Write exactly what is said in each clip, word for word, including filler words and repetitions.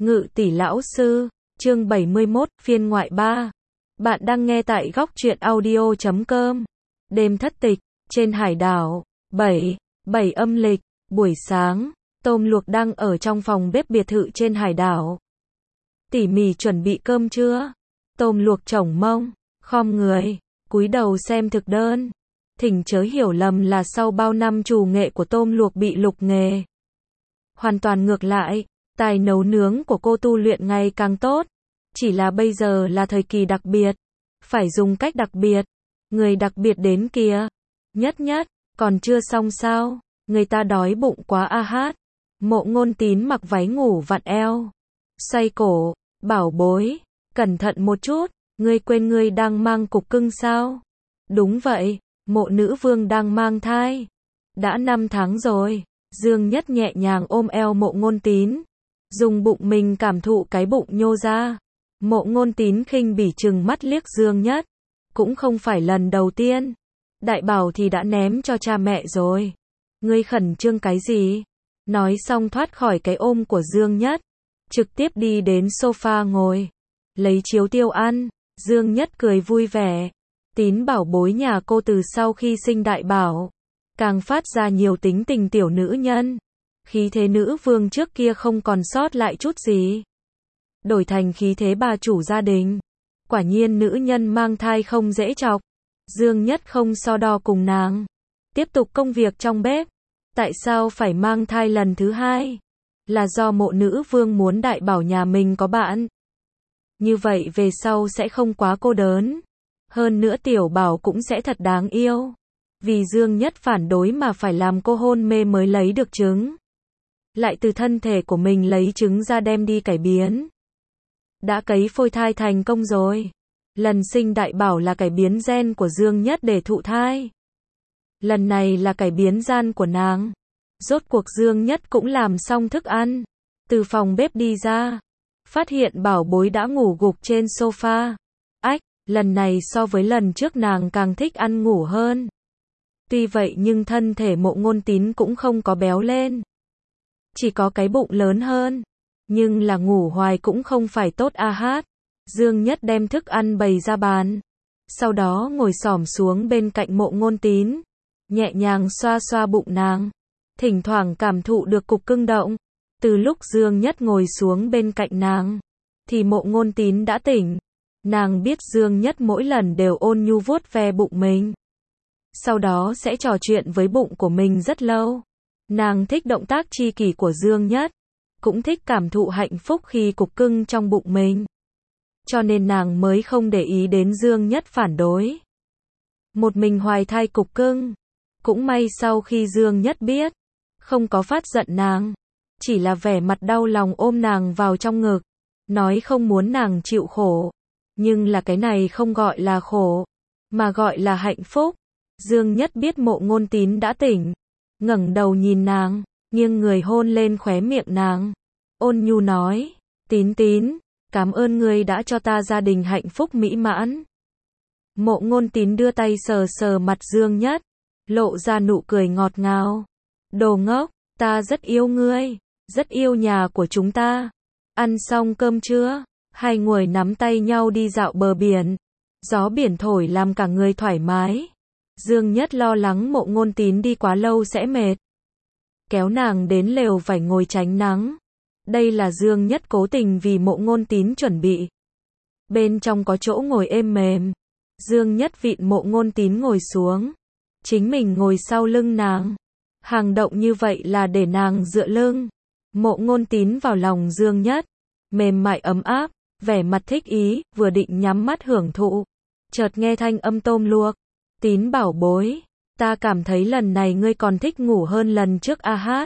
Ngự tỷ lão sư, chương bảy mươi mốt, phiên ngoại ba. Bạn đang nghe tại góc truyện audio chấm com. Đêm thất tịch, trên hải đảo, bảy, bảy âm lịch, buổi sáng, tôm luộc đang ở trong phòng bếp biệt thự trên hải đảo. Tỉ mỉ chuẩn bị cơm trưa. Tôm luộc chổng mông, khom người, cúi đầu xem thực đơn. Thỉnh chớ hiểu lầm là sau bao năm trù nghệ của tôm luộc bị lục nghề. Hoàn toàn ngược lại, tài nấu nướng của cô tu luyện ngày càng tốt. Chỉ là bây giờ là thời kỳ đặc biệt. Phải dùng cách đặc biệt. Người đặc biệt đến kìa. Nhất nhất, còn chưa xong sao? Người ta đói bụng quá a hát. Mộ Ngôn Tín mặc váy ngủ vặn eo. Xoay cổ, bảo bối. Cẩn thận một chút, ngươi quên ngươi đang mang cục cưng sao? Đúng vậy, mộ nữ vương đang mang thai. Đã năm tháng rồi. Dương Nhất nhẹ nhàng ôm eo Mộ Ngôn Tín. Dùng bụng mình cảm thụ cái bụng nhô ra. Mộ Ngôn Tín khinh bỉ trừng mắt liếc Dương Nhất. Cũng không phải lần đầu tiên. Đại bảo thì đã ném cho cha mẹ rồi. Ngươi khẩn trương cái gì? Nói xong thoát khỏi cái ôm của Dương Nhất. Trực tiếp đi đến sofa ngồi. Lấy chiếu tiêu ăn. Dương Nhất cười vui vẻ. Tín bảo bối nhà cô từ sau khi sinh đại bảo. Càng phát ra nhiều tính tình tiểu nữ nhân. Khí thế nữ vương trước kia không còn sót lại chút gì. Đổi thành khí thế bà chủ gia đình. Quả nhiên nữ nhân mang thai không dễ chọc. Dương Nhất không so đo cùng nàng. Tiếp tục công việc trong bếp. Tại sao phải mang thai lần thứ hai? Là do mộ nữ vương muốn đại bảo nhà mình có bạn. Như vậy về sau sẽ không quá cô đơn. Hơn nữa tiểu bảo cũng sẽ thật đáng yêu. Vì Dương Nhất phản đối mà phải làm cô hôn mê mới lấy được trứng. Lại từ thân thể của mình lấy trứng ra đem đi cải biến. Đã cấy phôi thai thành công rồi. Lần sinh đại bảo là cải biến gen của Dương Nhất để thụ thai. Lần này là cải biến gen của nàng. Rốt cuộc Dương Nhất cũng làm xong thức ăn. Từ phòng bếp đi ra. Phát hiện bảo bối đã ngủ gục trên sofa. Ách, lần này so với lần trước nàng càng thích ăn ngủ hơn. Tuy vậy nhưng thân thể Mộ Ngôn Tín cũng không có béo lên. Chỉ có cái bụng lớn hơn. Nhưng là ngủ hoài cũng không phải tốt a hát. Dương Nhất đem thức ăn bày ra bàn. Sau đó ngồi xổm xuống bên cạnh Mộ Ngôn Tín. Nhẹ nhàng xoa xoa bụng nàng. Thỉnh thoảng cảm thụ được cục cưng động. Từ lúc Dương Nhất ngồi xuống bên cạnh nàng. Thì Mộ Ngôn Tín đã tỉnh. Nàng biết Dương Nhất mỗi lần đều ôn nhu vuốt ve bụng mình. Sau đó sẽ trò chuyện với bụng của mình rất lâu. Nàng thích động tác chi kỷ của Dương Nhất. Cũng thích cảm thụ hạnh phúc khi cục cưng trong bụng mình. Cho nên nàng mới không để ý đến Dương Nhất phản đối. Một mình hoài thai cục cưng. Cũng may sau khi Dương Nhất biết. Không có phát giận nàng. Chỉ là vẻ mặt đau lòng ôm nàng vào trong ngực. Nói không muốn nàng chịu khổ. Nhưng là cái này không gọi là khổ. Mà gọi là hạnh phúc. Dương Nhất biết Mộ Ngôn Tín đã tỉnh. Ngẩng đầu nhìn nàng. Nghiêng người hôn lên khóe miệng nàng. Ôn nhu nói. Tín Tín. Cảm ơn ngươi đã cho ta gia đình hạnh phúc mỹ mãn. Mộ Ngôn Tín đưa tay sờ sờ mặt Dương Nhất. Lộ ra nụ cười ngọt ngào. Đồ ngốc. Ta rất yêu ngươi. Rất yêu nhà của chúng ta. Ăn xong cơm trưa. Hai người nắm tay nhau đi dạo bờ biển. Gió biển thổi làm cả người thoải mái. Dương Nhất lo lắng Mộ Ngôn Tín đi quá lâu sẽ mệt. Kéo nàng đến lều vải ngồi tránh nắng. Đây là Dương Nhất cố tình vì Mộ Ngôn Tín chuẩn bị. Bên trong có chỗ ngồi êm mềm. Dương Nhất vịn Mộ Ngôn Tín ngồi xuống. Chính mình ngồi sau lưng nàng. Hàng động như vậy là để nàng dựa lưng. Mộ Ngôn Tín vào lòng Dương Nhất. Mềm mại ấm áp, vẻ mặt thích ý, vừa định nhắm mắt hưởng thụ. Chợt nghe thanh âm tôm luộc. Tín bảo bối. Ta cảm thấy lần này ngươi còn thích ngủ hơn lần trước a hát.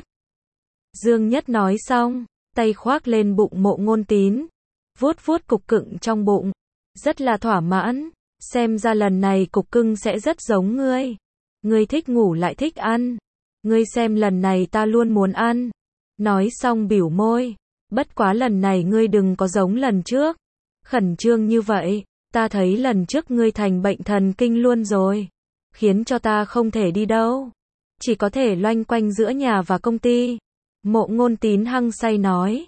Dương Nhất nói xong. Tay khoác lên bụng Mộ Ngôn Tín. Vuốt vuốt cục cưng trong bụng. Rất là thỏa mãn. Xem ra lần này cục cưng sẽ rất giống ngươi. Ngươi thích ngủ lại thích ăn. Ngươi xem lần này ta luôn muốn ăn. Nói xong bỉu môi. Bất quá lần này ngươi đừng có giống lần trước. Khẩn trương như vậy. Ta thấy lần trước ngươi thành bệnh thần kinh luôn rồi. Khiến cho ta không thể đi đâu. Chỉ có thể loanh quanh giữa nhà và công ty. Mộ Ngôn Tín hăng say nói.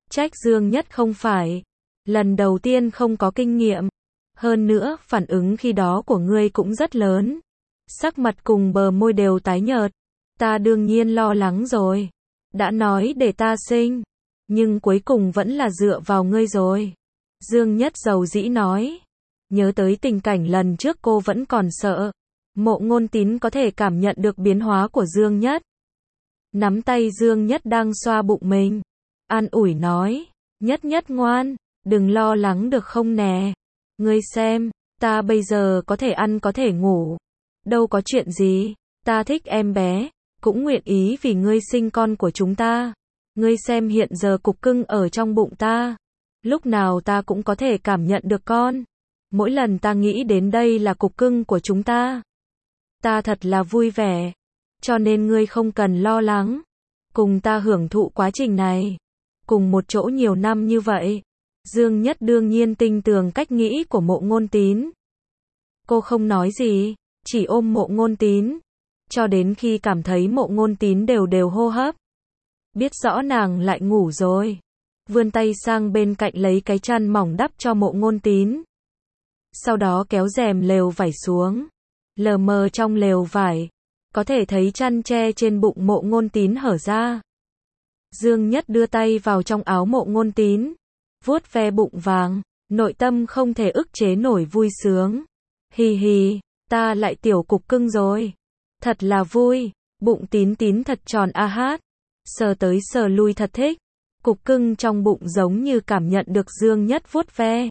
Trách Dương Nhất không phải. Lần đầu tiên không có kinh nghiệm. Hơn nữa, phản ứng khi đó của ngươi cũng rất lớn. Sắc mặt cùng bờ môi đều tái nhợt. Ta đương nhiên lo lắng rồi. Đã nói để ta sinh. Nhưng cuối cùng vẫn là dựa vào ngươi rồi. Dương Nhất dầu dĩ nói. Nhớ tới tình cảnh lần trước cô vẫn còn sợ. Mộ Ngôn Tín có thể cảm nhận được biến hóa của Dương Nhất. Nắm tay Dương Nhất đang xoa bụng mình. An ủi nói. Nhất Nhất ngoan. Đừng lo lắng được không nè. Ngươi xem. Ta bây giờ có thể ăn có thể ngủ. Đâu có chuyện gì. Ta thích em bé. Cũng nguyện ý vì ngươi sinh con của chúng ta. Ngươi xem hiện giờ cục cưng ở trong bụng ta. Lúc nào ta cũng có thể cảm nhận được con. Mỗi lần ta nghĩ đến đây là cục cưng của chúng ta. Ta thật là vui vẻ. Cho nên ngươi không cần lo lắng. Cùng ta hưởng thụ quá trình này. Cùng một chỗ nhiều năm như vậy. Dương Nhất đương nhiên tin tưởng cách nghĩ của Mộ Ngôn Tín. Cô không nói gì, chỉ ôm Mộ Ngôn Tín. Cho đến khi cảm thấy Mộ Ngôn Tín đều đều hô hấp. Biết rõ nàng lại ngủ rồi. Vươn tay sang bên cạnh lấy cái chăn mỏng đắp cho Mộ Ngôn Tín. Sau đó kéo rèm lều vải xuống. Lờ mờ trong lều vải. Có thể thấy chăn che trên bụng Mộ Ngôn Tín hở ra. Dương Nhất đưa tay vào trong áo Mộ Ngôn Tín. Vuốt ve bụng vàng. Nội tâm không thể ức chế nổi vui sướng. Hì hì, ta lại tiểu cục cưng rồi. Thật là vui. Bụng Tín Tín thật tròn a hát. Sờ tới sờ lui thật thích. Cục cưng trong bụng giống như cảm nhận được Dương Nhất vuốt ve.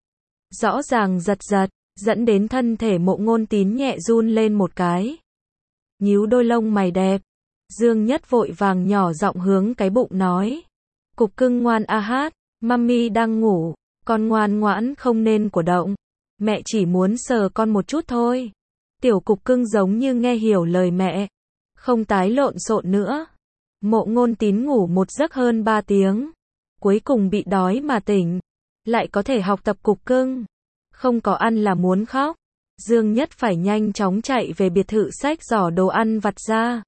Rõ ràng giật giật, dẫn đến thân thể Mộ Ngôn Tín nhẹ run lên một cái. Nhíu đôi lông mày đẹp. Dương Nhất vội vàng nhỏ giọng hướng cái bụng nói. Cục cưng ngoan a hát, mami đang ngủ, con ngoan ngoãn không nên cổ động. Mẹ chỉ muốn sờ con một chút thôi. Tiểu cục cưng giống như nghe hiểu lời mẹ. Không tái lộn xộn nữa. Mộ Ngôn Tín ngủ một giấc hơn ba tiếng. Cuối cùng bị đói mà tỉnh. Lại có thể học tập cục cưng. Không có ăn là muốn khóc. Dương Nhất phải nhanh chóng chạy về biệt thự xách giỏ đồ ăn vặt ra.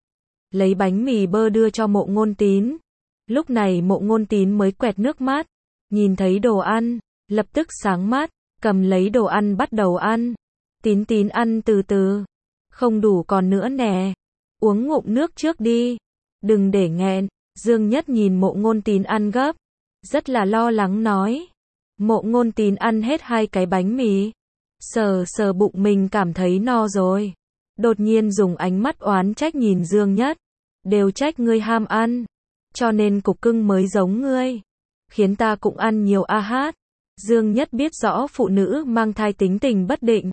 Lấy bánh mì bơ đưa cho Mộ Ngôn Tín. Lúc này Mộ Ngôn Tín mới quẹt nước mắt. Nhìn thấy đồ ăn, lập tức sáng mắt, cầm lấy đồ ăn bắt đầu ăn. Tín Tín ăn từ từ. Không đủ còn nữa nè. Uống ngụm nước trước đi. Đừng để nghẹn. Dương Nhất nhìn Mộ Ngôn Tín ăn gấp. Rất là lo lắng nói. Mộ Ngôn Tín ăn hết hai cái bánh mì. Sờ sờ bụng mình cảm thấy no rồi. Đột nhiên dùng ánh mắt oán trách nhìn Dương Nhất. Đều trách ngươi ham ăn. Cho nên cục cưng mới giống ngươi. Khiến ta cũng ăn nhiều a hát. Dương Nhất biết rõ phụ nữ mang thai tính tình bất định.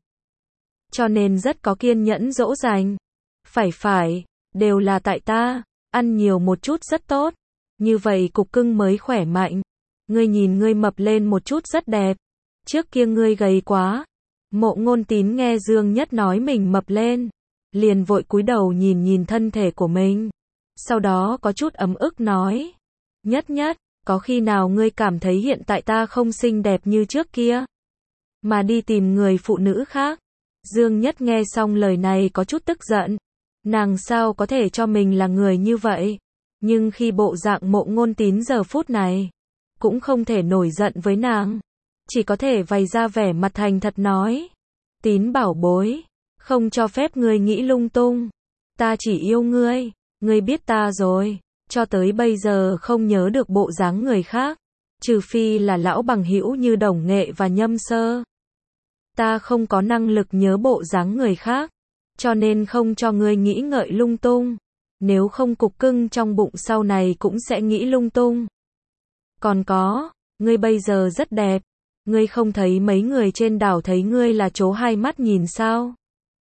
Cho nên rất có kiên nhẫn dỗ dành. Phải phải, đều là tại ta. Ăn nhiều một chút rất tốt. Như vậy cục cưng mới khỏe mạnh. Ngươi nhìn ngươi mập lên một chút rất đẹp. Trước kia ngươi gầy quá. Mộ Ngôn Tín nghe Dương Nhất nói mình mập lên. Liền vội cúi đầu nhìn nhìn thân thể của mình. Sau đó có chút ấm ức nói. Nhất Nhất, có khi nào ngươi cảm thấy hiện tại ta không xinh đẹp như trước kia? Mà đi tìm người phụ nữ khác? Dương Nhất nghe xong lời này có chút tức giận. Nàng sao có thể cho mình là người như vậy? Nhưng khi bộ dạng Mộ Ngôn Tín giờ phút này, cũng không thể nổi giận với nàng. Chỉ có thể vầy ra vẻ mặt thành thật nói. Tín bảo bối, không cho phép ngươi nghĩ lung tung. Ta chỉ yêu ngươi, ngươi biết ta rồi. Cho tới bây giờ không nhớ được bộ dáng người khác. Trừ phi là lão bằng hữu như Đồng Nghệ và Nhâm Sơ. Ta không có năng lực nhớ bộ dáng người khác. Cho nên không cho ngươi nghĩ ngợi lung tung. Nếu không cục cưng trong bụng sau này cũng sẽ nghĩ lung tung. Còn có, ngươi bây giờ rất đẹp. Ngươi không thấy mấy người trên đảo thấy ngươi là chố hai mắt nhìn sao?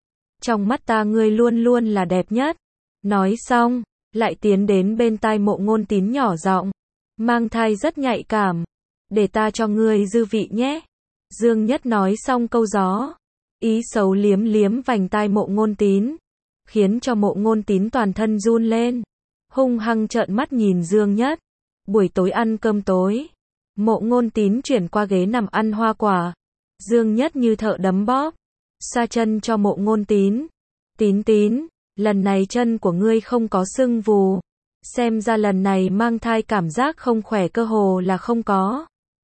Trong mắt ta ngươi luôn luôn là đẹp nhất. Nói xong, lại tiến đến bên tai Mộ Ngôn Tín nhỏ giọng. Mang thai rất nhạy cảm. Để ta cho ngươi dư vị nhé. Dương Nhất nói xong câu gió. Ý xấu liếm liếm vành tai Mộ Ngôn Tín. Khiến cho Mộ Ngôn Tín toàn thân run lên. Hung hăng trợn mắt nhìn Dương Nhất. Buổi tối ăn cơm tối. Mộ Ngôn Tín chuyển qua ghế nằm ăn hoa quả. Dương Nhất như thợ đấm bóp. Xoa chân cho Mộ Ngôn Tín. Tín Tín, lần này chân của ngươi không có sưng vù. Xem ra lần này mang thai cảm giác không khỏe cơ hồ là không có.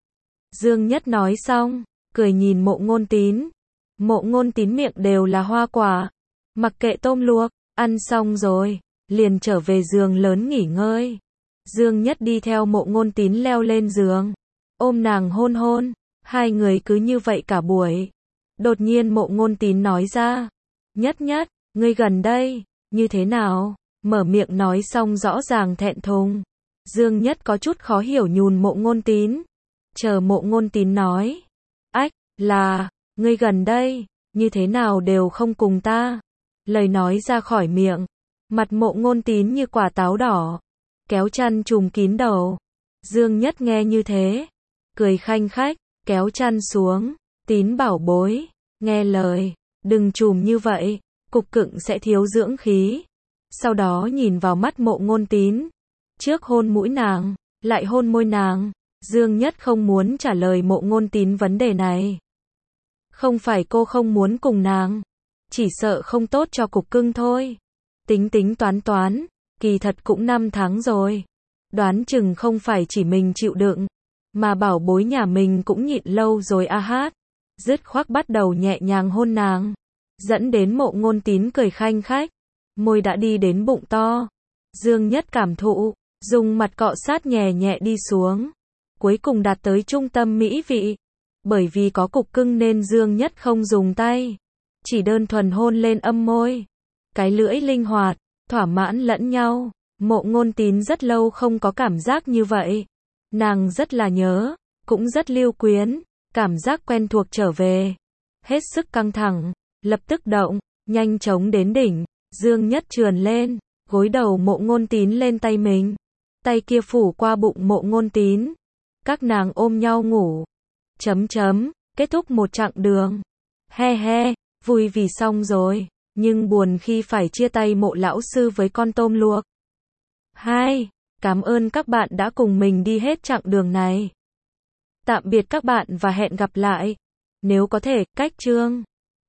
Dương Nhất nói xong, cười nhìn Mộ Ngôn Tín. Mộ Ngôn Tín miệng đều là hoa quả. Mặc kệ tôm luộc, ăn xong rồi, liền trở về giường lớn nghỉ ngơi. Dương Nhất đi theo Mộ Ngôn Tín leo lên giường, ôm nàng hôn hôn, hai người cứ như vậy cả buổi. Đột nhiên Mộ Ngôn Tín nói ra, Nhất Nhất, ngươi gần đây, như thế nào? Mở miệng nói xong rõ ràng thẹn thùng. Dương Nhất có chút khó hiểu nhùn Mộ Ngôn Tín. Chờ Mộ Ngôn Tín nói, ách, là, ngươi gần đây, như thế nào đều không cùng ta. Lời nói ra khỏi miệng, mặt Mộ Ngôn Tín như quả táo đỏ, kéo chăn trùm kín đầu. Dương Nhất nghe như thế, cười khanh khách, kéo chăn xuống, Tín bảo bối, nghe lời, đừng trùm như vậy, cục cựng sẽ thiếu dưỡng khí. Sau đó nhìn vào mắt Mộ Ngôn Tín, trước hôn mũi nàng, lại hôn môi nàng. Dương Nhất không muốn trả lời Mộ Ngôn Tín vấn đề này. Không phải cô không muốn cùng nàng, chỉ sợ không tốt cho cục cưng thôi. Tính tính toán toán, kỳ thật cũng năm tháng rồi. Đoán chừng không phải chỉ mình chịu đựng, mà bảo bối nhà mình cũng nhịn lâu rồi a hát. Dứt khoát bắt đầu nhẹ nhàng hôn nàng, dẫn đến Mộ Ngôn Tín cười khanh khách, môi đã đi đến bụng to. Dương Nhất cảm thụ, dùng mặt cọ sát nhẹ nhẹ đi xuống, cuối cùng đạt tới trung tâm mỹ vị. Bởi vì có cục cưng nên Dương Nhất không dùng tay, chỉ đơn thuần hôn lên âm môi. Cái lưỡi linh hoạt, thỏa mãn lẫn nhau. Mộ Ngôn Tín rất lâu không có cảm giác như vậy. Nàng rất là nhớ, cũng rất lưu quyến, cảm giác quen thuộc trở về. Hết sức căng thẳng, lập tức động, nhanh chóng đến đỉnh. Dương Nhất trườn lên, gối đầu Mộ Ngôn Tín lên tay mình. Tay kia phủ qua bụng Mộ Ngôn Tín. Các nàng ôm nhau ngủ. Chấm chấm, kết thúc một chặng đường. He he, vui vì xong rồi, nhưng buồn khi phải chia tay Mộ lão sư với con tôm luộc. Hai, cảm ơn các bạn đã cùng mình đi hết chặng đường này. Tạm biệt các bạn và hẹn gặp lại. Nếu có thể, cách chương